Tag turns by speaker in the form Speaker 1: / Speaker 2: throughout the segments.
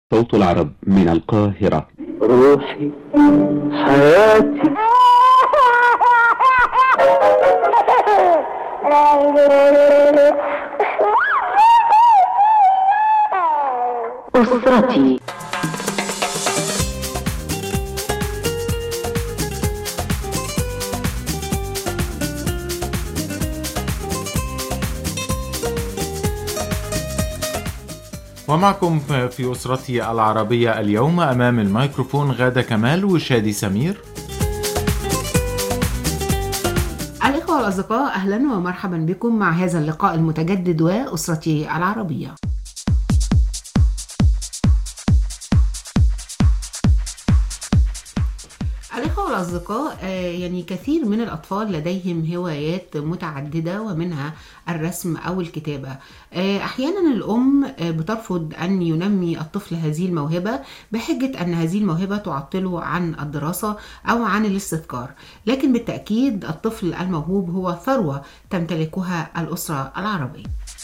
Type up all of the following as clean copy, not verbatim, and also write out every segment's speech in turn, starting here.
Speaker 1: صوت العرب من القاهرة.
Speaker 2: روحي حياتي أسرتي.
Speaker 3: ومعكم في أسرتي العربية اليوم أمام الميكروفون غادة كمال وشادي سمير.
Speaker 4: الإخوة والأصدقاء، أهلا ومرحبا بكم مع هذا اللقاء المتجدد وأسرتي العربية. الإخوة والأصدقاء، يعني كثير من الأطفال لديهم هوايات متعددة ومنها الرسم أو الكتابة. أحيانا الأم بترفض أن ينمي الطفل هذه الموهبة بحجة أن هذه الموهبة تعطله عن الدراسة أو عن الاستذكار، لكن بالتأكيد الطفل الموهوب هو ثروة تمتلكها الأسرة العربية.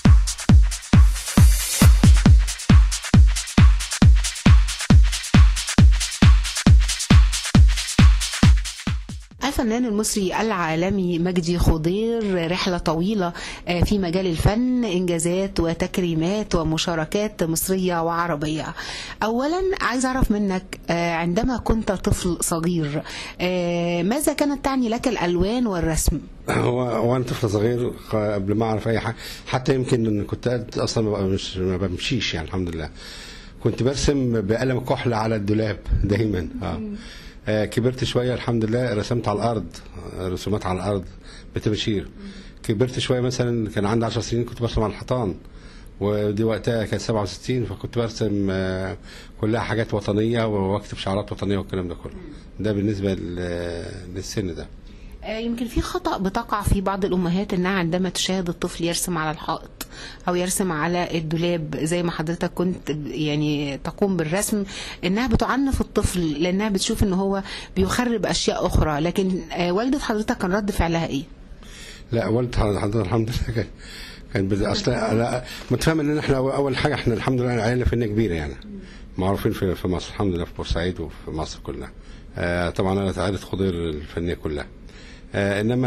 Speaker 4: الفنان المصري العالمي مجدي خضير رحلة طويلة في مجال الفن، إنجازات وتكريمات ومشاركات مصرية وعربية. أولا عايز أعرف منك، عندما كنت طفل صغير ماذا كانت تعني لك الألوان والرسم؟
Speaker 5: هو أنا طفل صغير قبل ما أعرف أي حاجة، حتى يمكن إن كنت أصلا ما بمشيش، يعني الحمد لله كنت برسم بقلم كحل على الدولاب دايما. كبرت شوية الحمد لله رسمت على الأرض، رسومات على الأرض بتبشير. كبرت شوية مثلا كان عندي 10 سنين كنت برسم على الحيطان، ودي وقتها كانت 67، فكنت برسم كلها حاجات وطنية واكتب شعارات وطنية والكلام ده كله. ده بالنسبة للسن ده.
Speaker 4: يمكن في خطأ بتقع في بعض الأمهات إنها عندما تشاهد الطفل يرسم على الحائط أو يرسم على الدولاب زي ما حضرتك كنت يعني تقوم بالرسم، إنها بتعنف الطفل لأنها بتشوف إن هو بيخرب أشياء أخرى. لكن والدة حضرتك كان رد فعلها إيه؟
Speaker 5: لا، والدة حضرتك الحمد لله كان أصلا متفاهم إن إحنا أول حاجة إحنا الحمد لله عائلة فنية كبيرة، يعني معروفين في مصر الحمد لله، في بورسعيد وفي مصر كلها. طبعا أنا عائلة خضير الفنية كلها. انما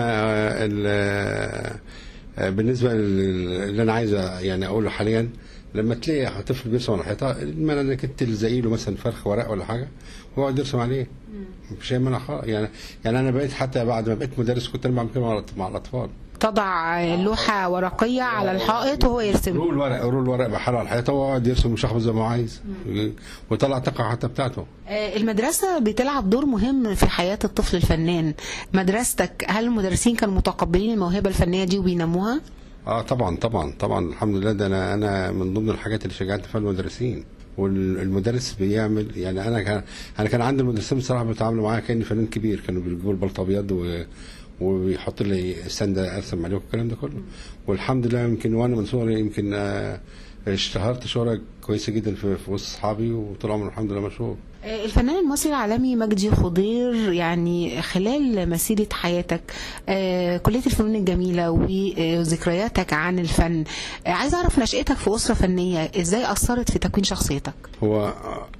Speaker 5: بالنسبه اللي انا عايز يعني اقوله حاليا، لما تلاقي طفل بيرسم على الحيطه، المانع انك انت تلزقي له مثلا فرخ ورق ولا حاجه ويقعد يرسم عليه، مفيش اي مانع خالص. يعني انا بقيت حتى بعد ما بقيت مدرس كنت انا بعمل كده مع الاطفال.
Speaker 4: تضع لوحة ورقية على الحائط وهو يرسم
Speaker 5: رول ورق بحاله على الحيطه ويقعد يرسم ويشخبط زي ما هو عايز ويطلع الطاقه حتى بتاعته.
Speaker 4: المدرسة بتلعب دور مهم في حياة الطفل الفنان. مدرستك، هل المدرسين كانوا متقبلين الموهبة الفنية دي وبينموها؟ طبعا الحمد لله. ده انا من ضمن الحاجات اللي شجعت فيها المدرسين. والمدرس بيعمل، يعني انا كان عندي المدرسين بصراحه بيتعاملوا معايا كاني فنان كبير. كانوا بيجيبوا البلطو ابيض ويحط لي السنده ارسم عليه والكلام ده كله. والحمد لله يمكن وانا من صغري يمكن اشتهرت شهرة كويسه جدا في وسط اصحابي، وطول عمري الحمد لله مشهور. الفنان المصري العالمي مجدي خضير، يعني خلال مسيرة حياتك كلية الفنون الجميلة وذكرياتك عن الفن، عايز أعرف نشأتك في أسرة فنية إزاي أثرت في تكوين شخصيتك؟
Speaker 5: هو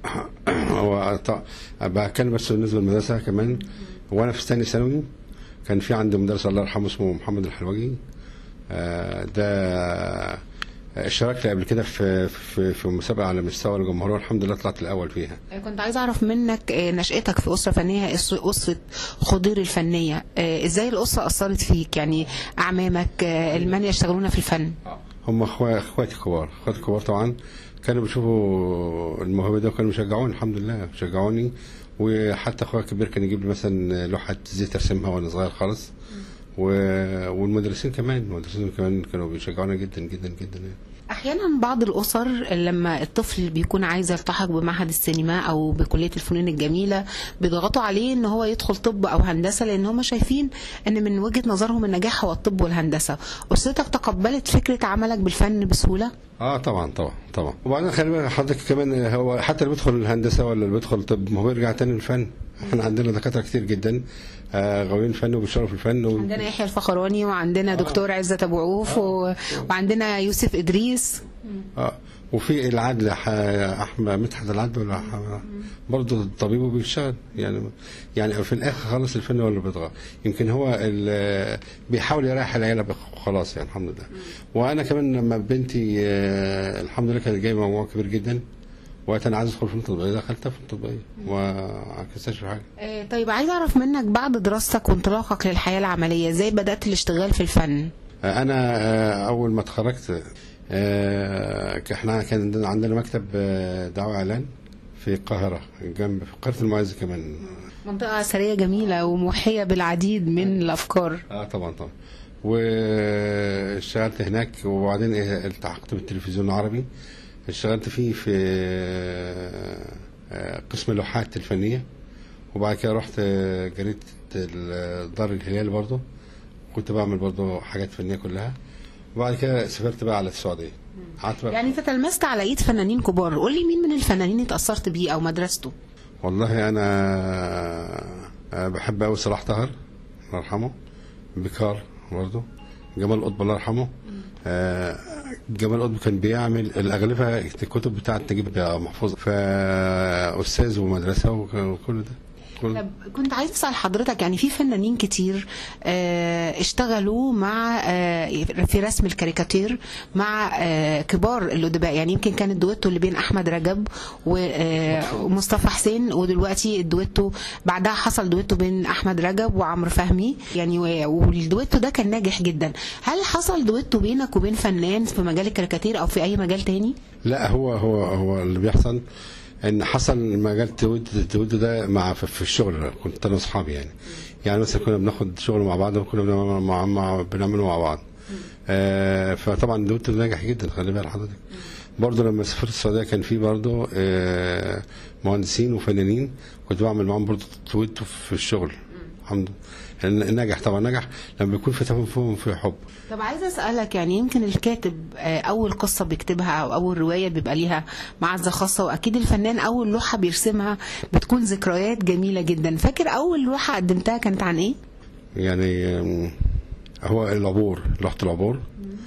Speaker 5: بتكلم بس بالنسبة للمدرسة كمان. وأنا في ثاني ثانوي كان في عندي مدرس الله يرحمه اسمه محمد الحلوجي. ده اشتركت قبل كده في مسابقه على مستوى الجمهوريه، الحمد لله طلعت الاول فيها.
Speaker 4: كنت عايز اعرف منك نشأتك في اسره فنيه، اسره خضير الفنيه، ازاي الاسره اثرت فيك؟ يعني اعمامك من يشتغلون في الفن؟
Speaker 5: هم اخواتي كبار طبعا، كانوا بيشوفوا الموهبه ده وكانوا بيشجعوني. الحمد لله شجعوني. وحتى اخويا الكبير كان يجيب لي مثلا لوحه زيت ارسمها وانا صغير خالص. والمدرسين كمان كانوا بيشجعونا جدا جدا جدا.
Speaker 4: احيانا بعض الاسر لما الطفل بيكون عايز يلتحق بمعهد السينما او بكليه الفنون الجميله بيضغطوا عليه ان هو يدخل طب او هندسه، لان هم شايفين ان من وجهه نظرهم النجاح هو الطب والهندسه. اسرتك تقبلت فكره عملك بالفن بسهوله؟
Speaker 5: طبعا. وبعدين خلي بالك حضرتك كمان، هو حتى اللي بيدخل الهندسه ولا اللي بيدخل طب ما هو بيرجع تاني للفن. احنا عندنا دكاتره كتير جدا غاويين فن وبيشتغلوا في الفن
Speaker 4: عندنا يحيى الفخراني، وعندنا دكتور عزت ابو عوف، وعندنا يوسف ادريس.
Speaker 5: وفي العدل احمد مدحت العدل برضه طبيبه بيشتغل يعني في الاخر خالص الفن هو اللي بيطغى. يمكن هو بيحاول يريح العيله خلاص يعني الحمد لله. وانا كمان لما بنتي الحمد لله كانت جايه مجموع كبير جدا، وقت انا عايز ادخل فنون تطبيقيه دخلتها فنون تطبيقيه وما عكستش في حاجه.
Speaker 4: طيب عايز اعرف منك بعد دراستك وانطلاقك للحياه العمليه ازاي بدات الاشتغال في الفن؟
Speaker 5: انا اول ما اتخرجت احنا كان عندنا مكتب دعوه اعلان في القاهره جنب في قريه المعز كمان،
Speaker 4: منطقه اثريه جميله وموحيه بالعديد من الافكار.
Speaker 5: طبعا واشتغلت هناك، وبعدين التحقت بالتلفزيون العربي، اشتغلت فيه في قسم اللوحات الفنيه، وبعد كده رحت جريده دار الهلال برضه، كنت بعمل برضه حاجات فنيه كلها، وبعد كده سافرت بقى على السعوديه.
Speaker 4: يعني انت تلمست على ايد فنانين كبار، قول لي مين من الفنانين اتاثرت بيه او مدرسته؟
Speaker 5: والله انا بحب قوي صلاح طاهر الله يرحمه، بكار برضه، جمال قطب الله يرحمه. جمال قطب كان بيعمل الاغلفه الكتب بتاعه نجيب محفوظ، فاستاذ ومدرسه وكل ده.
Speaker 4: طب كنت عايز اسال حضرتك، يعني في فنانين كتير اشتغلوا مع في رسم الكاريكاتير مع كبار الادباء، يعني يمكن كان الدويتو اللي بين احمد رجب ومصطفى حسين، ودلوقتي الدويتو بعدها حصل دويتو بين احمد رجب وعمرو فهمي، يعني والدويتو ده كان ناجح جدا. هل حصل دويتو بينك وبين فنان في مجال الكاريكاتير او في اي مجال تاني؟
Speaker 5: لا، هو اللي بيحصل ان حصل مجال التودو ده مع في الشغل، كنت انا واصحابي يعني مثلا كنا بناخد شغل مع بعض، وكنا بنعمله مع بعض. فطبعا التودو ناجح جدا. خلي بالك حضرتك برضه لما سافرت السعوديه كان في برضه مهندسين وفنانين كنت بعمل معاهم برضه التودو في الشغل. الحمد لله نجح، طبعا نجح لما بيكون في تفاهم في حب.
Speaker 4: طب عايز اسالك، يعني يمكن الكاتب اول قصه بيكتبها او اول روايه بيبقى ليها معزه خاصه، واكيد الفنان اول لوحه بيرسمها بتكون ذكريات جميله جدا. فاكر اول لوحه قدمتها كانت عن ايه؟ يعني
Speaker 5: هو لوحه العبور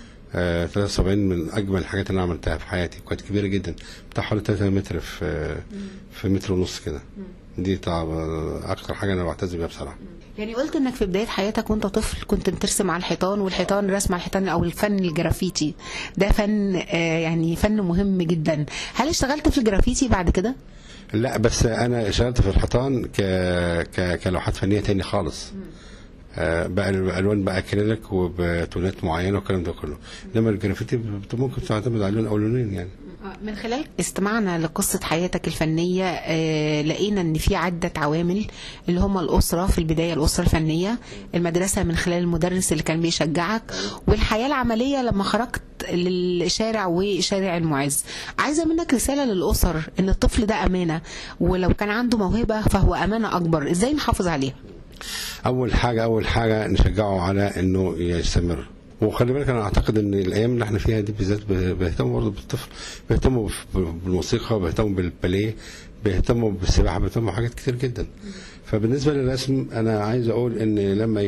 Speaker 5: 73 من اجمل الحاجات اللي انا عملتها في حياتي، كانت كبيره جدا بتاع حوالي 3 متر في متر ونص كده. دي اكتر حاجه انا بعتز بيها بصراحه.
Speaker 4: يعني قلت انك في بدايه حياتك وانت طفل كنت بترسم على الحيطان، والحيطان رسم على الحيطان او الفن الجرافيتي ده فن يعني فن مهم جدا. هل اشتغلت في الجرافيتي بعد كده؟
Speaker 5: لا، بس انا اشتغلت في الحيطان كلوحات فنيه تاني خالص. بقى الالوان بقى اكريليك وبتونات معينه والكلام ده كله، انما الجرافيتي ممكن تعتمد على لون او لونين يعني.
Speaker 4: من خلال استماعنا لقصة حياتك الفنية لقينا ان في عدة عوامل اللي هم الأسرة في البداية، الأسرة الفنية، المدرسة من خلال المدرس اللي كان بيشجعك، والحياة العملية لما خرجت للشارع وشارع المعز. عايزة منك رسالة للأسر ان الطفل ده أمانة، ولو كان عنده موهبة فهو أمانة أكبر، ازاي نحافظ عليها؟
Speaker 5: أول حاجة نشجعه على انه يستمر. وخلي بالك انا اعتقد ان الايام اللي احنا فيها دي بالذات بيهتموا برضه بالطفل، بيهتموا بالموسيقى، بيهتموا بالباليه، بيهتموا بالسباحه، بيهتموا بحاجات كتير جدا. فبالنسبه للرسم انا عايز اقول ان لما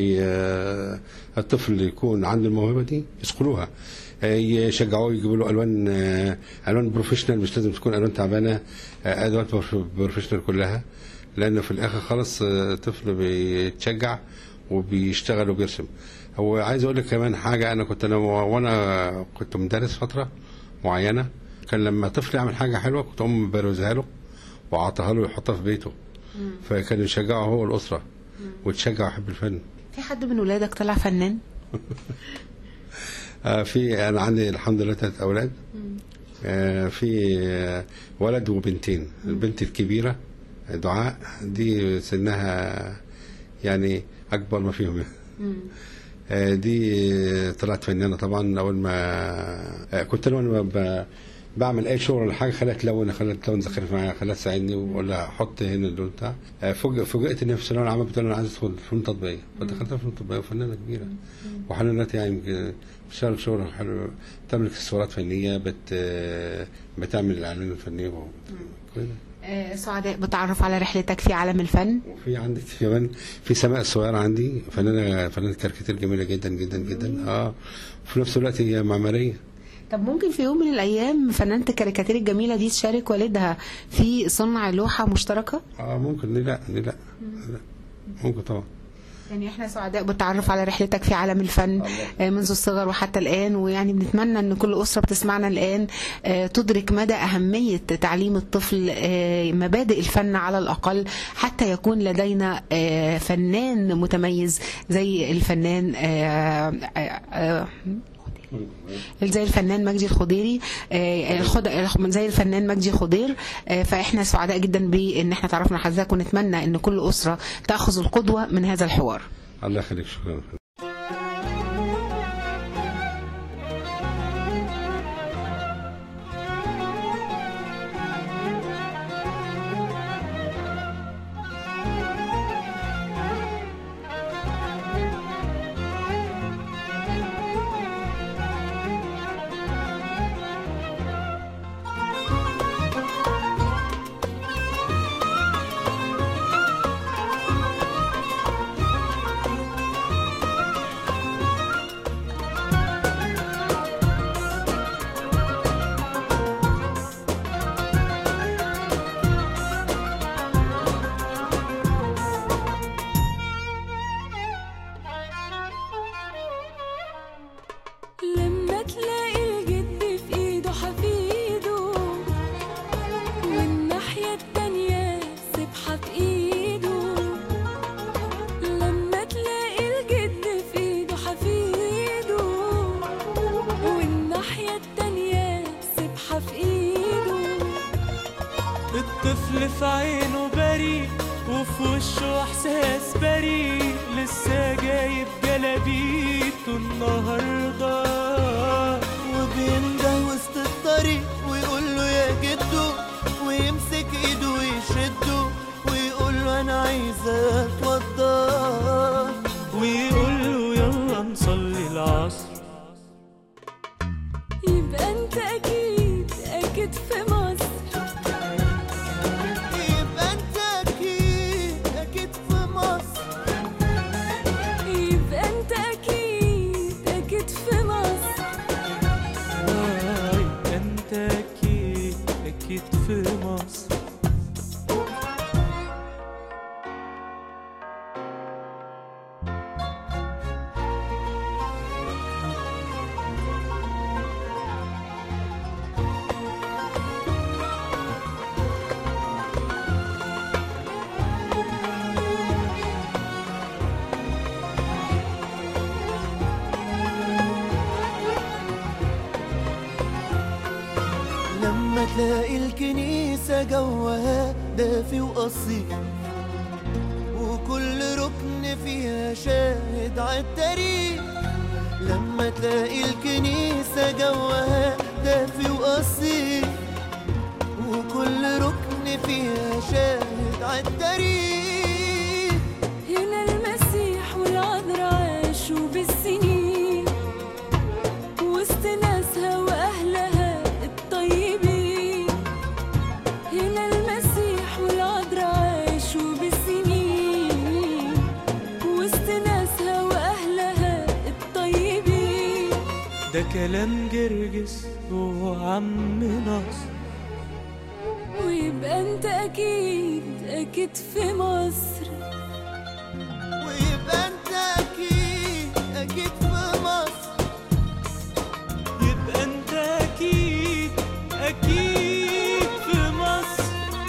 Speaker 5: الطفل يكون عنده الموهبه دي يسقلوها، يشجعوه، يجيبوا له الوان بروفيشنال، مش لازم تكون الوان تعبانه، ادوات بروفيشنال كلها، لان في الاخر خالص الطفل بيتشجع وبيشتغل وبيرسم. هو عايز اقول لك كمان حاجه، انا كنت مدرس فتره معينه، كان لما طفل يعمل حاجه حلوه كنت اقوم بروزها له واعطيها له يحطها في بيته، فكان يشجعه هو الاسره وتشجع يحب الفن.
Speaker 4: في حد من ولادك طلع فنان؟
Speaker 5: انا عندي الحمد لله 3 اولاد. في ولد وبنتين. البنت الكبيره دعاء دي سنها يعني اكبر ما فيهم دي طلعت فنانه طبعا. اول ما كنت انا بعمل اي شغل ولا حاجه خليها تلون زخرف معايا، خليها تساعدني ولا احط هنا اللون بتاع. فوجئت اني في الثانويه العامه بتقول انا عايز ادخل فنون تطبيقيه، فدخلت فنون تطبيقيه وفنانه كبيره وحنانات يعني بتشتغل شغل حلو، بتعمل اكسسوارات فنيه، بتعمل الاعلان الفنيه كده.
Speaker 4: سعداء بتعرف على رحلتك في عالم الفن.
Speaker 5: وفي عندك كمان في سماء الصغيره، عندي فنانه كاريكاتير جميله جدا جدا جدا. وفي نفس الوقت هي معماريه.
Speaker 4: طب ممكن في يوم من الأيام فنانة الكاريكاتير الجميلة دي تشارك والدها في صنع لوحة مشتركة؟
Speaker 5: ممكن. لا ممكن طبعا.
Speaker 4: يعني احنا سعداء بالتعرف على رحلتك في عالم الفن منذ الصغر وحتى الآن، ويعني بنتمنى ان كل أسرة بتسمعنا الآن تدرك مدى أهمية تعليم الطفل مبادئ الفن على الأقل، حتى يكون لدينا فنان متميز زي الفنان مجدي الخضيري، زي الفنان مجدي خضير. فاحنا سعداء جدا بان احنا تعرفنا حضرتك، ونتمنى ان كل اسره تاخذ القدوه من هذا الحوار.
Speaker 5: الله يخليك، شكرا.
Speaker 6: الطفل في عينه بريء وفي وشه احساس بريء، لسه جايب جلابيته النهارده
Speaker 7: وبينده وسط الطريق ويقول له يا جدو، ويمسك ايده ويشده ويقول له انا عايز اتوضى،
Speaker 6: ويقول له يلا نصلي العصر.
Speaker 8: يبقى انت اكيد في مصر،
Speaker 6: في مصر.
Speaker 7: لما تلاقي الكنيسة جواها دافي وأصيل، وكل ركن فيها شاهد عالتاريخ، لما تلاقي الكنيسة جواها دافي وأصيل، وكل ركن فيها شاهد عالتاريخ.
Speaker 8: هنا المسيح والعذراء عاشوا بالسنين وسط ناسها وأهلها الطيبين، هنا المسيح والعذراء عاشوا بالسنين وسط ناسها وأهلها الطيبين.
Speaker 6: ده كلام جرجس وعم ناصر.
Speaker 8: ويبقى انت اكيد في مصر،
Speaker 7: ويبقى انت اكيد في مصر،
Speaker 6: يبقى انت اكيد في مصر.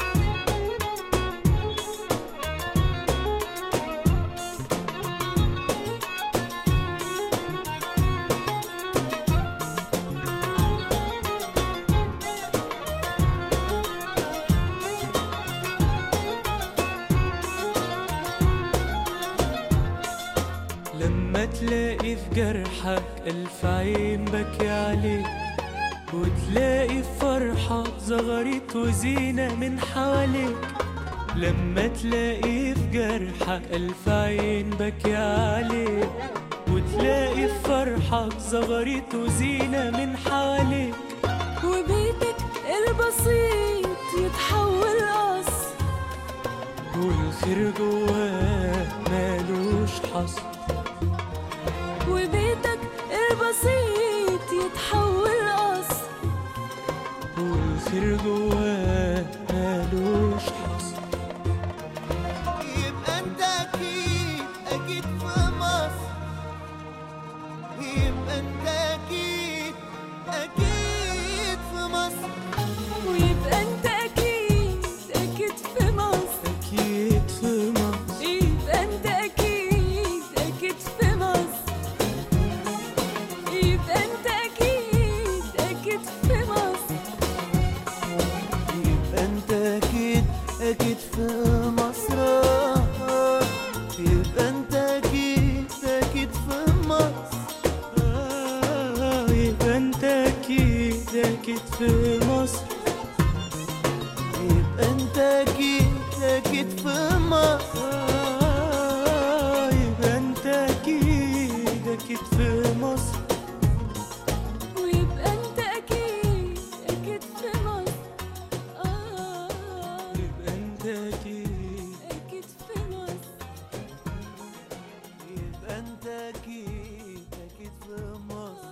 Speaker 6: لما تلاقي في جرحك ألف عين بكي عليك، وتلاقي في فرحة زغرت وزينة من حواليك، لما تلاقي في جرحك ألف عين بكي عليك، وتلاقي في فرحة زغرت وزينة من حواليك،
Speaker 8: وبيتك البسيط يتحول قصر،
Speaker 6: والخير جواه مالوش حصر،
Speaker 8: وبيتك البسيط يتحول قصر،
Speaker 7: انت اكيد اكيد في مصر. يبقى انت اكيد اكيد في مصر.
Speaker 6: يبقى انت اكيد اكيد في مصر.
Speaker 7: يبقى انت اكيد اكيد في مصر.
Speaker 6: يبقى انت اكيد اكيد في مصر.
Speaker 8: ويبقى انت اكيد اكيد في مصر.
Speaker 6: يبقى انت اكيد
Speaker 8: اكيد في مصر.
Speaker 7: يبقى انت اكيد اكيد في مصر.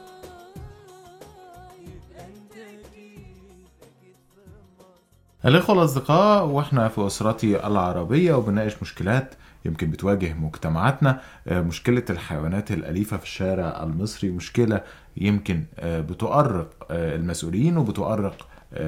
Speaker 6: يبقى انت اكيد
Speaker 7: اكيد في مصر.
Speaker 3: الإخوة الأصدقاء، وإحنا في أسرتي العربية وبناقش مشكلات يمكن بتواجه مجتمعاتنا. مشكلة الحيوانات الأليفة في الشارع المصري مشكلة يمكن بتؤرق المسؤولين وبتؤرق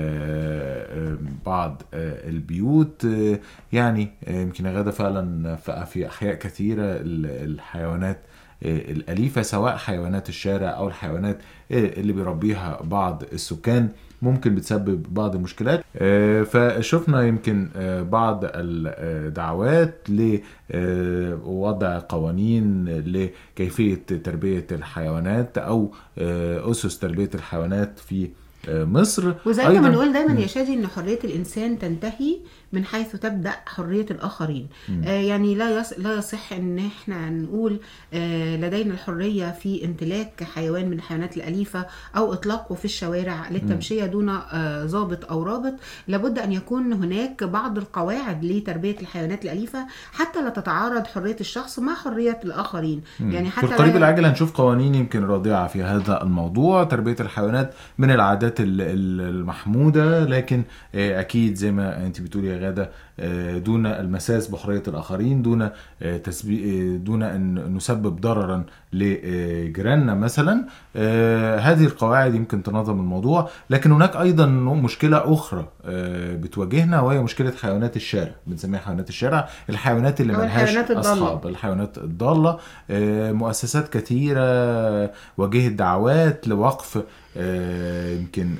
Speaker 3: بعض البيوت. يعني يمكن غدا فعلا في أحياء كثيرة الحيوانات الأليفة، سواء حيوانات الشارع أو الحيوانات اللي بيربيها بعض السكان، ممكن بتسبب بعض المشكلات. فشفنا يمكن بعض الدعوات لوضع قوانين لكيفية تربية الحيوانات أو أسس تربية الحيوانات في مصر.
Speaker 4: وزي ما بنقول دايما يا شادي ان حرية الانسان تنتهي من حيث تبدأ حرية الآخرين. يعني لا يصح ان احنا نقول لدينا الحرية في امتلاك حيوان من الحيوانات الأليفة او اطلاقه في الشوارع للتمشية دون ضابط او رابط. لابد ان يكون هناك بعض القواعد لتربية الحيوانات الأليفة حتى لا تتعارض حرية الشخص مع حرية الآخرين. يعني حتى
Speaker 3: في القريب العاجل هنشوف قوانين يمكن رادعة في هذا الموضوع. تربية الحيوانات من العادات المحمودة، لكن أكيد زي ما أنت بتقولي يا غادة دون المساس بحرية الآخرين، دون أن نسبب ضررا لجيراننا مثلا. هذه القواعد يمكن تنظم الموضوع. لكن هناك أيضا مشكلة أخرى بتواجهنا، وهي مشكلة حيوانات الشارع. بنسميها حيوانات الشارع، الحيوانات اللي ملهاش أصحاب، الحيوانات الضالة. مؤسسات كثيرة واجهت دعوات لوقف يمكن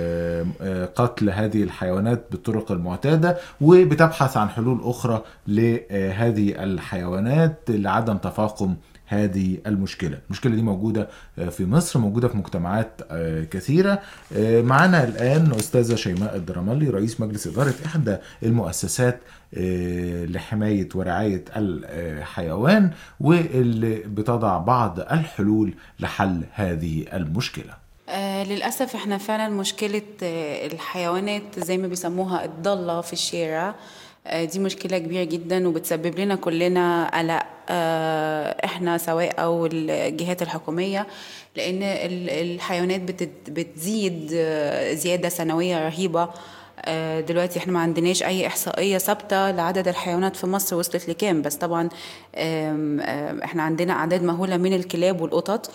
Speaker 3: قتل هذه الحيوانات بالطرق المعتادة، وبتبحث عن حلول أخرى لهذه الحيوانات لعدم تفاقم هذه المشكلة. المشكلة دي موجودة في مصر، موجودة في مجتمعات كثيرة. معنا الآن أستاذة شيماء الدرملي، رئيس مجلس إدارة إحدى المؤسسات لحماية ورعاية الحيوان، واللي بتضع بعض الحلول لحل هذه المشكلة.
Speaker 9: للأسف احنا فعلا مشكلة الحيوانات زي ما بيسموها الضالة في الشارع دي مشكلة كبيرة جدا، وبتسبب لنا كلنا قلق احنا سواء او الجهات الحكومية، لان الحيوانات بتزيد زيادة سنوية رهيبة. دلوقتي احنا ما عندناش اي احصائية ثابتة لعدد الحيوانات في مصر وصلت لكام، بس طبعا احنا عندنا اعداد مهولة من الكلاب والقطط.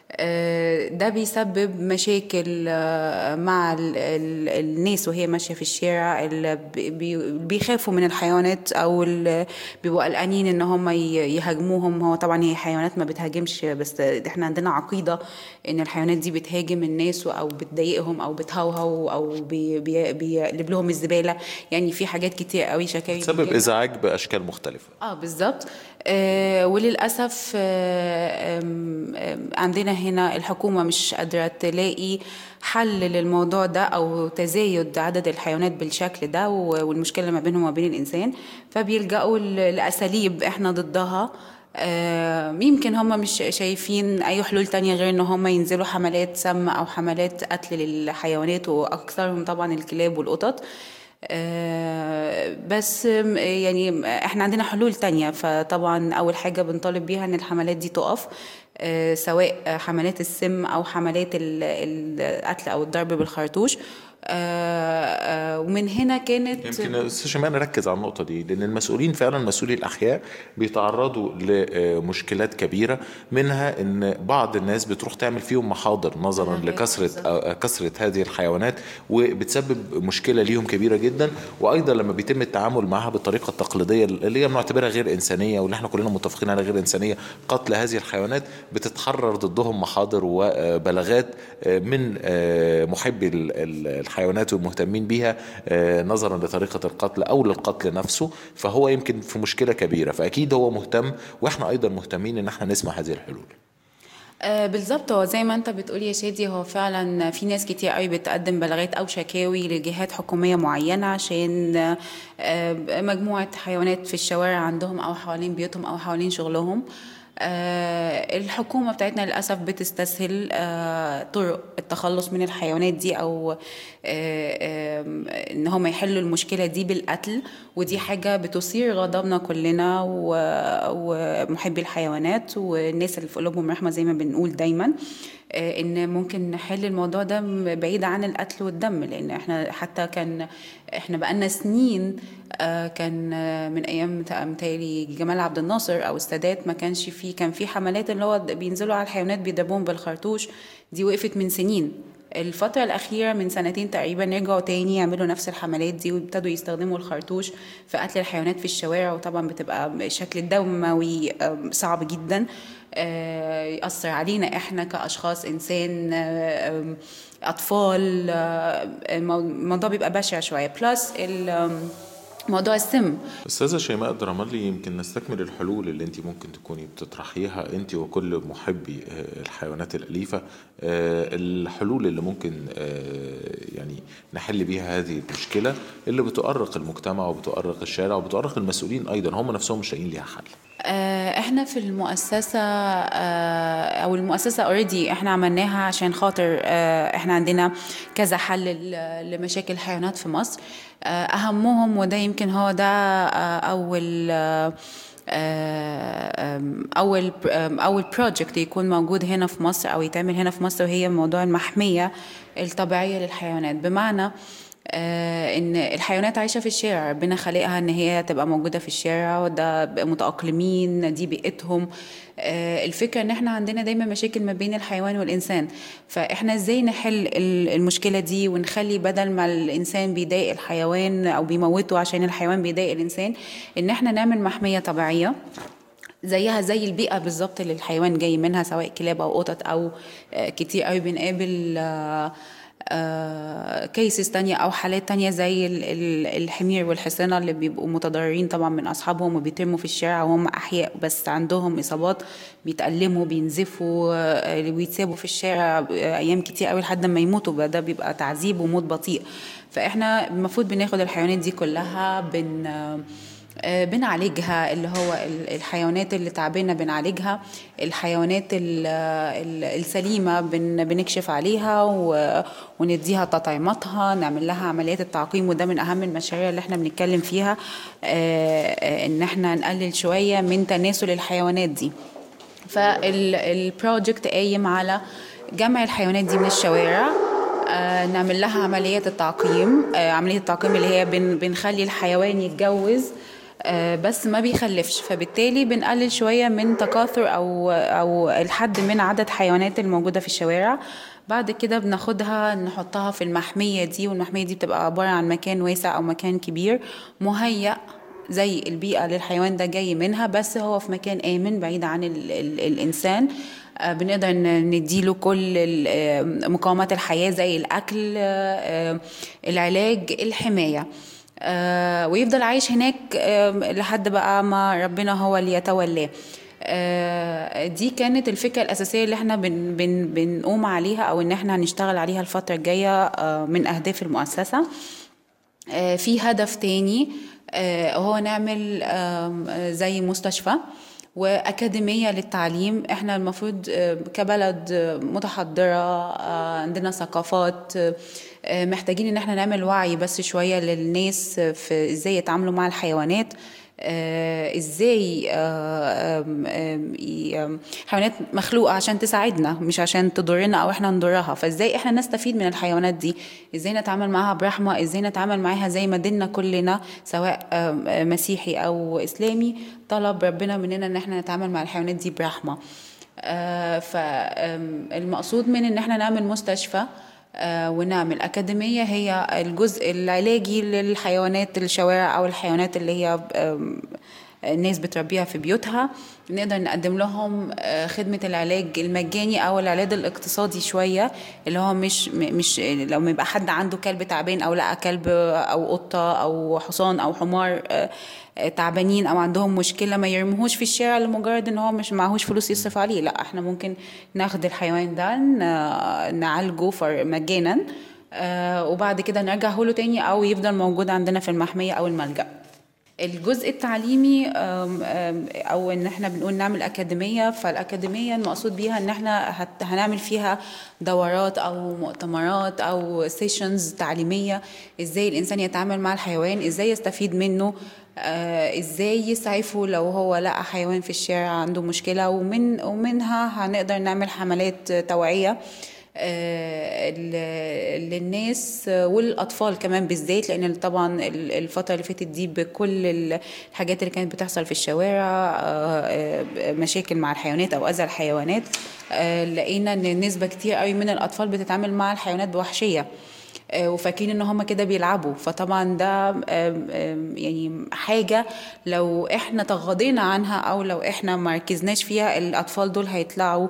Speaker 9: ده بيسبب مشاكل مع الناس وهي ماشية في الشارع، اللي بيخافوا من الحيوانات أو بيبقوا قلقانين إن هم يهاجموهم. هو طبعا هي حيوانات ما بتهاجمش، بس احنا عندنا عقيدة إن الحيوانات دي بتهاجم الناس أو بتضايقهم أو بتهوهو أو بيقلب لهم الزبالة. يعني في حاجات كتير قوي شكاوي
Speaker 10: تسبب إزعاج بأشكال مختلفة.
Speaker 9: بالظبط. وللأسف عندنا هنا الحكومة مش قادرة تلاقي حل للموضوع ده أو تزايد عدد الحيوانات بالشكل ده والمشكلة ما بينهم وبين الإنسان، فبيلجأوا لأساليب إحنا ضدها. يمكن هم مش شايفين أي حلول تانية غير إن هم ينزلوا حملات سم أو حملات قتل للحيوانات، وأكثرهم طبعا الكلاب والقطط. بس يعني احنا عندنا حلول تانية. فطبعا اول حاجة بنطالب بيها ان الحملات دي تقف، سواء حملات السم او حملات القتل او الضرب بالخرطوش. ومن هنا كانت
Speaker 10: يمكن استاذ شيماء نركز على النقطه دي، لان المسؤولين فعلا مسؤولي الاحياء بيتعرضوا لمشكلات كبيره، منها ان بعض الناس بتروح تعمل فيهم محاضر نظرا لكثره هذه الحيوانات، وبتسبب مشكله ليهم كبيره جدا. وايضا لما بيتم التعامل معها بالطريقه التقليديه اللي هي بنعتبرها غير انسانيه، واللي احنا كلنا متفقين على غير انسانيه، قتل هذه الحيوانات، بتتحرر ضدهم محاضر وبلاغات من محبي الحيوانات ومهتمين بيها نظرا لطريقة القتل أو للقتل نفسه، فهو يمكن في مشكلة كبيرة. فأكيد هو مهتم، وإحنا أيضا مهتمين إن احنا نسمع هذه الحلول.
Speaker 9: بالظبط، هو زي ما انت بتقول يا شادي، هو فعلا في ناس كتير قوي بتقدم بلاغات او شكاوي لجهات حكوميه معينه عشان مجموعه حيوانات في الشوارع عندهم او حوالين بيوتهم او حوالين شغلهم. الحكومة بتاعتنا للأسف بتستسهل طرق التخلص من الحيوانات دي أو إن هم يحلوا المشكلة دي بالقتل، ودي حاجة بتثير غضبنا كلنا ومحبي الحيوانات والناس اللي في قلوبهم رحمة زي ما بنقول دايما، إن ممكن نحل الموضوع ده بعيد عن القتل والدم. لأن إحنا بقالنا سنين، كان من أيام متهيألي جمال عبد الناصر أو السادات، ما كانش فيه، كان في حملات اللي هو بينزلوا على الحيوانات بيضربوهم بالخرطوش، دي وقفت من سنين. الفترة الأخيرة من سنتين تقريبا رجعوا تاني يعملوا نفس الحملات دي، وابتدوا يستخدموا الخرطوش في قتل الحيوانات في الشوارع، وطبعا بتبقى شكل دموي صعب جدا، يأثر علينا إحنا كأشخاص، إنسان، أطفال. الموضوع بيبقى بشع شوية. بلس موضوع السم.
Speaker 10: أستاذة شيماء الدرمالي، يمكن نستكمل الحلول اللي أنت ممكن تكوني بتطرحيها أنت وكل محبي الحيوانات الأليفة، الحلول اللي ممكن يعني نحل بيها هذه المشكلة اللي بتؤرق المجتمع وبتؤرق الشارع وبتؤرق المسؤولين أيضا، هم نفسهم مش لاقيين ليها حل.
Speaker 9: احنا في المؤسسة او المؤسسة اوريدي احنا عملناها عشان خاطر احنا عندنا كذا حل لمشاكل الحيوانات في مصر. اهمهم، وده يمكن هو ده اول بروجكت يكون موجود هنا في مصر او يتعمل هنا في مصر، وهي موضوع المحمية الطبيعية للحيوانات. بمعنى ان الحيوانات عايشه في الشارع، ربنا خلقها ان هي تبقى موجوده في الشارع، وده متاقلمين، دي بيئتهم. الفكره ان احنا عندنا دايما مشاكل ما بين الحيوان والانسان، فاحنا ازاي نحل المشكله دي ونخلي بدل ما الانسان بيضايق الحيوان او بيموته عشان الحيوان بيضايق الانسان، ان احنا نعمل محميه طبيعيه زيها زي البيئة بالظبط اللي الحيوان جاي منها، سواء كلاب أو قطط أو كتير قوي بنقابل كيسز تانية أو حالات تانية زي الحمير والحصانة اللي بيبقوا متضررين طبعا من أصحابهم وبيترموا في الشارع وهم أحياء بس عندهم إصابات، بيتألموا، بينزفوا، بيتسابوا في الشارع أيام كتير قوي لحد ما يموتوا. ده بيبقى تعذيب وموت بطيء. فإحنا المفروض بناخد الحيوانات دي كلها بنعالجها، اللي هو الحيوانات اللي تعبانة بنعالجها، الحيوانات السليمة بنكشف عليها ونديها تطعيماتها، نعمل لها عمليات التعقيم. وده من أهم المشاريع اللي احنا بنتكلم فيها، ان احنا نقلل شوية من تناسل الحيوانات دي. فالبروجكت قايم على جمع الحيوانات دي من الشوارع، نعمل لها عمليات التعقيم. عملية التعقيم اللي هي بنخلي الحيوان يتجوز بس ما بيخلفش، فبالتالي بنقلل شوية من تكاثر أو الحد من عدد حيوانات الموجودة في الشوارع. بعد كده بناخدها نحطها في المحمية دي، والمحمية دي بتبقى عبارة عن مكان واسع أو مكان كبير مهيأ زي البيئة اللي الحيوان ده جاي منها، بس هو في مكان آمن بعيد عن الإنسان. بنقدر نديله كل مقومات الحياة زي الأكل، العلاج، الحماية، ويفضل عايش هناك لحد بقى ما ربنا هو اللي يتولاه. دي كانت الفكرة الأساسية اللي احنا بنقوم عليها أو ان احنا هنشتغل عليها الفترة الجاية من أهداف المؤسسة. في هدف تاني هو نعمل زي مستشفى وأكاديمية للتعليم. احنا المفروض كبلد متحضرة عندنا ثقافات، محتاجين ان احنا نعمل وعي بس شوية للناس في ازاي يتعاملوا مع الحيوانات، ازاي حيوانات مخلوقة عشان تساعدنا مش عشان تضرنا او احنا نضرها، فازاي احنا نستفيد من الحيوانات دي، ازاي نتعامل معها برحمة، ازاي نتعامل معها زي ما ديننا كلنا سواء مسيحي او اسلامي طلب ربنا مننا ان احنا نتعامل مع الحيوانات دي برحمة. فالمقصود من ان احنا نعمل مستشفى ونعمل أكاديمية هي الجزء العلاجي للحيوانات الشوارع أو الحيوانات اللي هي الناس بتربيها في بيوتها. نقدر نقدم لهم خدمة العلاج المجاني أو العلاج الاقتصادي شوية، اللي هو مش لو يبقى حد عنده كلب تعبان أو لقى كلب أو قطة أو حصان أو حمار تعبانين أو عندهم مشكلة، ما يرموهوش في الشارع لمجرد إن هو مش معهوش فلوس يصرف عليه. لا، احنا ممكن ناخد الحيوان ده نعالجه مجانا، وبعد كده نرجعه له تاني أو يفضل موجود عندنا في المحمية أو الملجأ. الجزء التعليمي او ان احنا بنقول نعمل اكاديميه، فالاكاديميه المقصود بيها ان احنا هنعمل فيها دورات او مؤتمرات او سيشنز تعليميه، ازاي الانسان يتعامل مع الحيوان، ازاي يستفيد منه، ازاي يسعفه لو هو لقى حيوان في الشارع عنده مشكله، ومنها هنقدر نعمل حملات توعيه للناس والأطفال كمان بالذات، لأن طبعا الفترة اللي فاتت دي بكل الحاجات اللي كانت بتحصل في الشوارع، مشاكل مع الحيوانات أو أذى الحيوانات، لقينا أن نسبة كتير قوي من الأطفال بتتعامل مع الحيوانات بوحشية وفاكرين ان هم كده بيلعبوا. فطبعا ده يعني حاجة لو احنا تغاضينا عنها او لو احنا ما ركزناش فيها، الأطفال دول هيطلعوا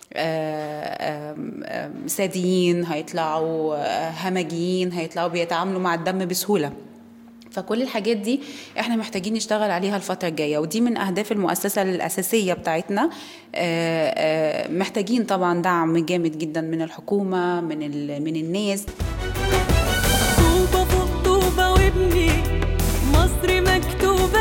Speaker 9: ساديين، هيطلعوا همجيين، هيطلعوا بيتعاملوا مع الدم بسهولة. فكل الحاجات دي احنا محتاجين نشتغل عليها الفترة الجاية، ودي من أهداف المؤسسة الأساسية بتاعتنا. محتاجين طبعا دعم جامد جدا من الحكومة، من الناس.
Speaker 8: طوبة فوق طوبة وابني مصر مكتوبة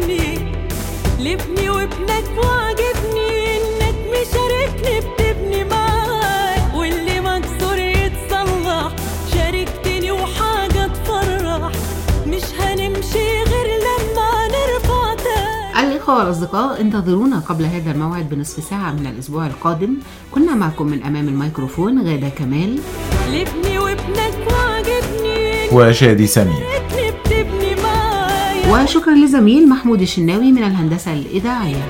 Speaker 8: لابني وابنك، وعجبني انك مشاركني بتبني معاك، واللي مكسور يتصلح، شاركتني وحاجة تفرح، مش هنمشي غير لما نرفع تاني.
Speaker 4: الإخوة والأصدقاء، انتظرونا قبل هذا الموعد بنصف ساعة من الأسبوع القادم. كنا معكم من أمام الميكروفون غادة كمال،
Speaker 8: لابني وابنك، وعجبني
Speaker 3: وشادي سمير،
Speaker 4: وشكرا لزميل محمود الشناوي من الهندسة الإذاعية.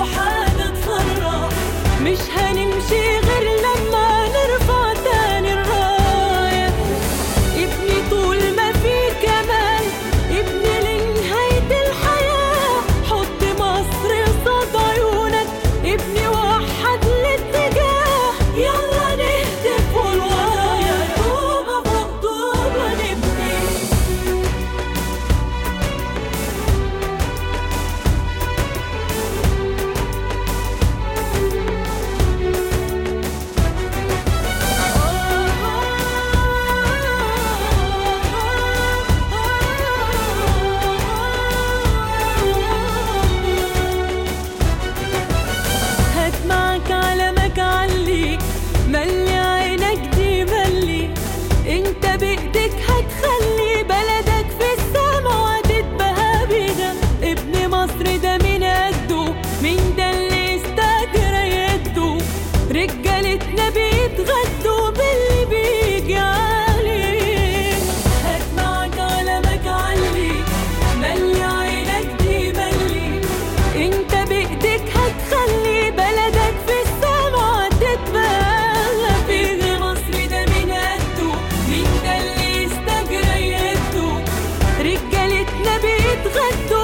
Speaker 8: مش هنمشي غير لما نرفع تاني الراية، ابني طول ما في كمال، ابني لنهاية الحياة، حط مصر قصاد عيونك، ابني وحد الاتجاه، يلا نهتف والورايا، طوبة فوق طوبة نبني. ملي عينك دي ملي، انت بايدك هتخلي بلدك في السما وهتتبهى بيها. ابن مصر ده من قده، مين ده اللي استجرى يده، رجالتنا بيتغدوا باللي بيجي عليه. هات معاك علمك علي، ملي عينك دي ملي، انت بايدك هتخلي بلدك في السما وهتتبهى. رجالتنا بيتغدوا